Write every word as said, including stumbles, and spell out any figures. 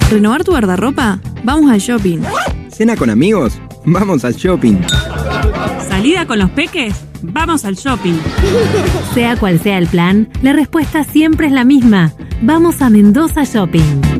¿Renovar tu guardarropa? Vamos al shopping. ¿Cena con amigos? Vamos al shopping. ¿Salida con los peques? Vamos al shopping. Sea cual sea el plan, la respuesta siempre es la misma. Vamos a Mendoza Shopping.